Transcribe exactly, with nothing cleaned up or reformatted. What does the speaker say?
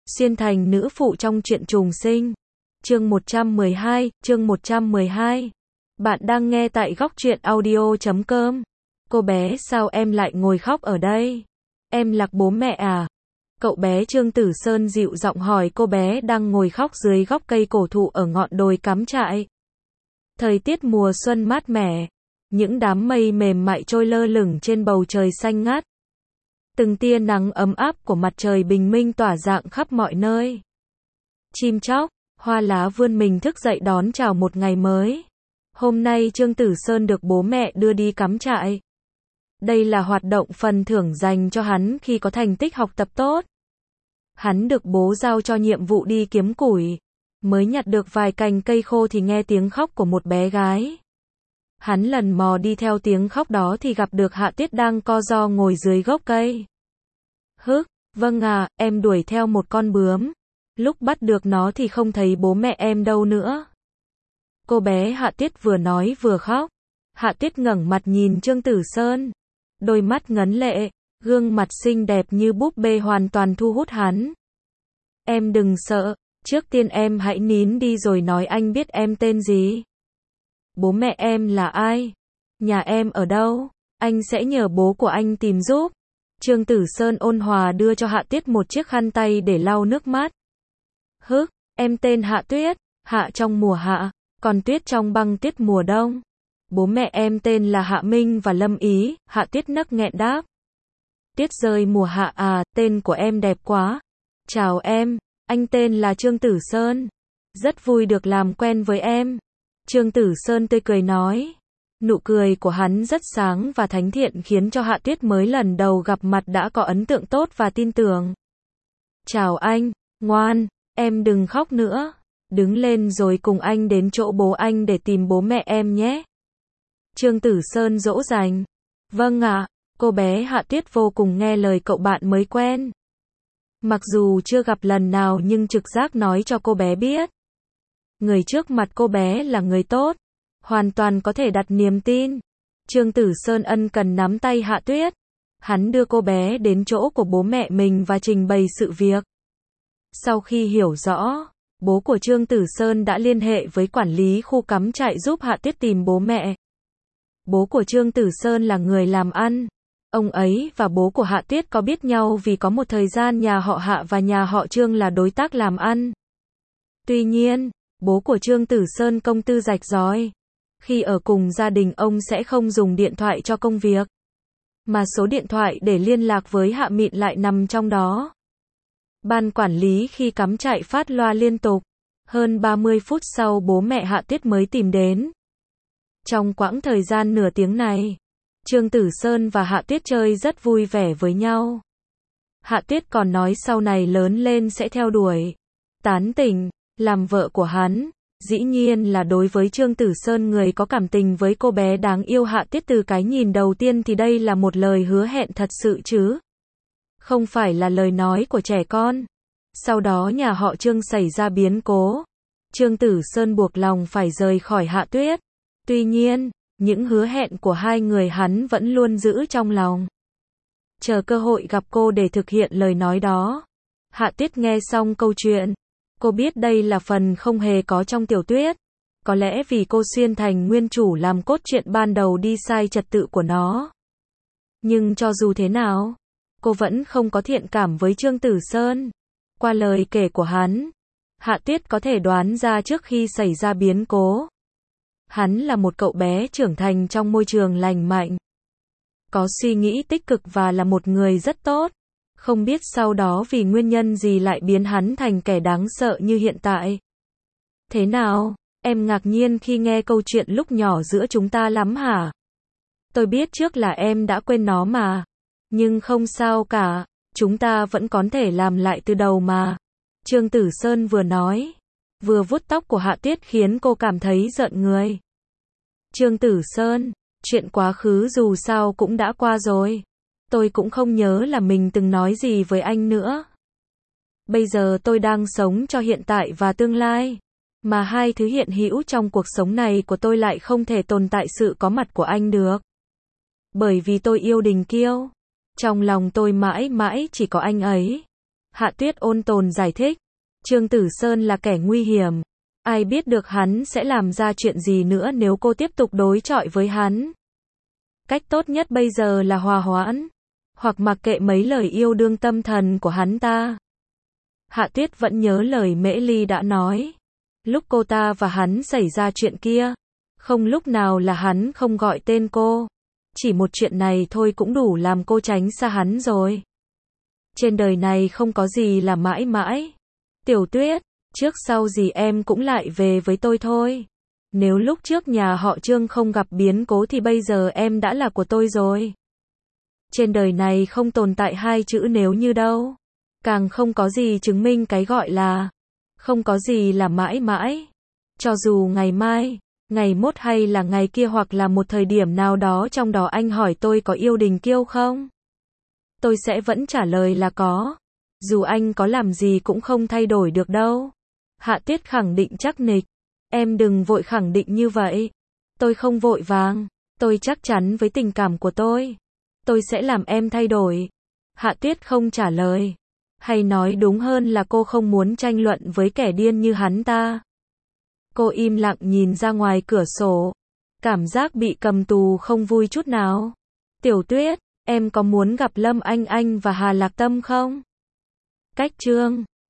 Xuyên thành nữ phụ trong truyện trùng sinh. Chương một trăm mười hai, chương một trăm mười hai. Bạn đang nghe tại góc truyện audio chấm com. Cô bé, sao em lại ngồi khóc ở đây? Em lạc bố mẹ à? Cậu bé Trương Tử Sơn dịu giọng hỏi cô bé đang ngồi khóc dưới gốc cây cổ thụ ở ngọn đồi cắm trại. Thời tiết mùa xuân mát mẻ, những đám mây mềm mại trôi lơ lửng trên bầu trời xanh ngát. Từng tia nắng ấm áp của mặt trời bình minh tỏa rạng khắp mọi nơi. Chim chóc, hoa lá vươn mình thức dậy đón chào một ngày mới. Hôm nay Trương Tử Sơn được bố mẹ đưa đi cắm trại. Đây là hoạt động phần thưởng dành cho hắn khi có thành tích học tập tốt. Hắn được bố giao cho nhiệm vụ đi kiếm củi. Mới nhặt được vài cành cây khô thì nghe tiếng khóc của một bé gái. Hắn lần mò đi theo tiếng khóc đó thì gặp được Hạ Tuyết đang co ro ngồi dưới gốc cây. Hứ, vâng à, em đuổi theo một con bướm. Lúc bắt được nó thì không thấy bố mẹ em đâu nữa. Cô bé Hạ Tuyết vừa nói vừa khóc. Hạ Tuyết ngẩng mặt nhìn Trương Tử Sơn. Đôi mắt ngấn lệ, gương mặt xinh đẹp như búp bê hoàn toàn thu hút hắn. Em đừng sợ, trước tiên em hãy nín đi rồi nói anh biết em tên gì. Bố mẹ em là ai? Nhà em ở đâu? Anh sẽ nhờ bố của anh tìm giúp. Trương Tử Sơn ôn hòa đưa cho Hạ Tuyết một chiếc khăn tay để lau nước mắt. Hứ, em tên Hạ Tuyết, hạ trong mùa hạ, còn tuyết trong băng tuyết mùa đông. Bố mẹ em tên là Hạ Minh và Lâm Ý, Hạ Tuyết nấc nghẹn đáp. Tuyết rơi mùa hạ à, tên của em đẹp quá. Chào em, anh tên là Trương Tử Sơn. Rất vui được làm quen với em. Trương Tử Sơn tươi cười nói. Nụ cười của hắn rất sáng và thánh thiện khiến cho Hạ Tuyết mới lần đầu gặp mặt đã có ấn tượng tốt và tin tưởng. Chào anh, ngoan, em đừng khóc nữa. Đứng lên rồi cùng anh đến chỗ bố anh để tìm bố mẹ em nhé. Trương Tử Sơn dỗ dành. Vâng ạ, cô bé Hạ Tuyết vô cùng nghe lời cậu bạn mới quen. Mặc dù chưa gặp lần nào nhưng trực giác nói cho cô bé biết. Người trước mặt cô bé là người tốt, hoàn toàn có thể đặt niềm tin. Trương Tử Sơn ân cần nắm tay Hạ Tuyết. Hắn đưa cô bé đến chỗ của bố mẹ mình và trình bày sự việc. Sau khi hiểu rõ, bố của Trương Tử Sơn đã liên hệ với quản lý khu cắm trại giúp Hạ Tuyết tìm bố mẹ. Bố của Trương Tử Sơn là người làm ăn. Ông ấy và bố của Hạ Tuyết có biết nhau vì có một thời gian nhà họ Hạ và nhà họ Trương là đối tác làm ăn. Tuy nhiên, bố của Trương Tử Sơn công tư rạch ròi. Khi ở cùng gia đình ông sẽ không dùng điện thoại cho công việc, mà số điện thoại để liên lạc với Hạ Mịn lại nằm trong đó. Ban quản lý khi cắm trại phát loa liên tục. Hơn ba mươi phút sau bố mẹ Hạ Tuyết mới tìm đến. Trong quãng thời gian nửa tiếng này, Trương Tử Sơn và Hạ Tuyết chơi rất vui vẻ với nhau. Hạ Tuyết còn nói sau này lớn lên sẽ theo đuổi, tán tỉnh, làm vợ của hắn. Dĩ nhiên là đối với Trương Tử Sơn người có cảm tình với cô bé đáng yêu Hạ Tuyết từ cái nhìn đầu tiên thì đây là một lời hứa hẹn thật sự chứ. Không phải là lời nói của trẻ con. Sau đó nhà họ Trương xảy ra biến cố. Trương Tử Sơn buộc lòng phải rời khỏi Hạ Tuyết. Tuy nhiên, những hứa hẹn của hai người hắn vẫn luôn giữ trong lòng. Chờ cơ hội gặp cô để thực hiện lời nói đó. Hạ Tuyết nghe xong câu chuyện. Cô biết đây là phần không hề có trong tiểu thuyết. Có lẽ vì cô xuyên thành nguyên chủ làm cốt truyện ban đầu đi sai trật tự của nó. Nhưng cho dù thế nào, cô vẫn không có thiện cảm với Trương Tử Sơn. Qua lời kể của hắn, Hạ Tuyết có thể đoán ra trước khi xảy ra biến cố. Hắn là một cậu bé trưởng thành trong môi trường lành mạnh. Có suy nghĩ tích cực và là một người rất tốt. Không biết sau đó vì nguyên nhân gì lại biến hắn thành kẻ đáng sợ như hiện tại. Thế nào, em ngạc nhiên khi nghe câu chuyện lúc nhỏ giữa chúng ta lắm hả? Tôi biết trước là em đã quên nó mà. Nhưng không sao cả, chúng ta vẫn có thể làm lại từ đầu mà. Trương Tử Sơn vừa nói, vừa vuốt tóc của Hạ Tuyết khiến cô cảm thấy giận người. Trương Tử Sơn, chuyện quá khứ dù sao cũng đã qua rồi. Tôi cũng không nhớ là mình từng nói gì với anh nữa. Bây giờ tôi đang sống cho hiện tại và tương lai. Mà hai thứ hiện hữu trong cuộc sống này của tôi lại không thể tồn tại sự có mặt của anh được. Bởi vì tôi yêu Đình Kiêu. Trong lòng tôi mãi mãi chỉ có anh ấy. Hạ Tuyết ôn tồn giải thích. Trương Tử Sơn là kẻ nguy hiểm. Ai biết được hắn sẽ làm ra chuyện gì nữa nếu cô tiếp tục đối chọi với hắn. Cách tốt nhất bây giờ là hòa hoãn. Hoặc mặc kệ mấy lời yêu đương tâm thần của hắn ta. Hạ Tuyết vẫn nhớ lời Mễ Ly đã nói. Lúc cô ta và hắn xảy ra chuyện kia. Không lúc nào là hắn không gọi tên cô. Chỉ một chuyện này thôi cũng đủ làm cô tránh xa hắn rồi. Trên đời này không có gì là mãi mãi. Tiểu Tuyết, trước sau gì em cũng lại về với tôi thôi. Nếu lúc trước nhà họ Trương không gặp biến cố thì bây giờ em đã là của tôi rồi. Trên đời này không tồn tại hai chữ nếu như đâu. Càng không có gì chứng minh cái gọi là không có gì là mãi mãi. Cho dù ngày mai, ngày mốt hay là ngày kia hoặc là một thời điểm nào đó trong đó anh hỏi tôi có yêu Đình Kiêu không? Tôi sẽ vẫn trả lời là có. Dù anh có làm gì cũng không thay đổi được đâu. Hạ Tuyết khẳng định chắc nịch. Em đừng vội khẳng định như vậy. Tôi không vội vàng. Tôi chắc chắn với tình cảm của tôi. Tôi sẽ làm em thay đổi. Hạ Tuyết không trả lời. Hay nói đúng hơn là cô không muốn tranh luận với kẻ điên như hắn ta. Cô im lặng nhìn ra ngoài cửa sổ. Cảm giác bị cầm tù không vui chút nào. Tiểu Tuyết, em có muốn gặp Lâm Anh Anh và Hà Lạc Tâm không? Cách Trương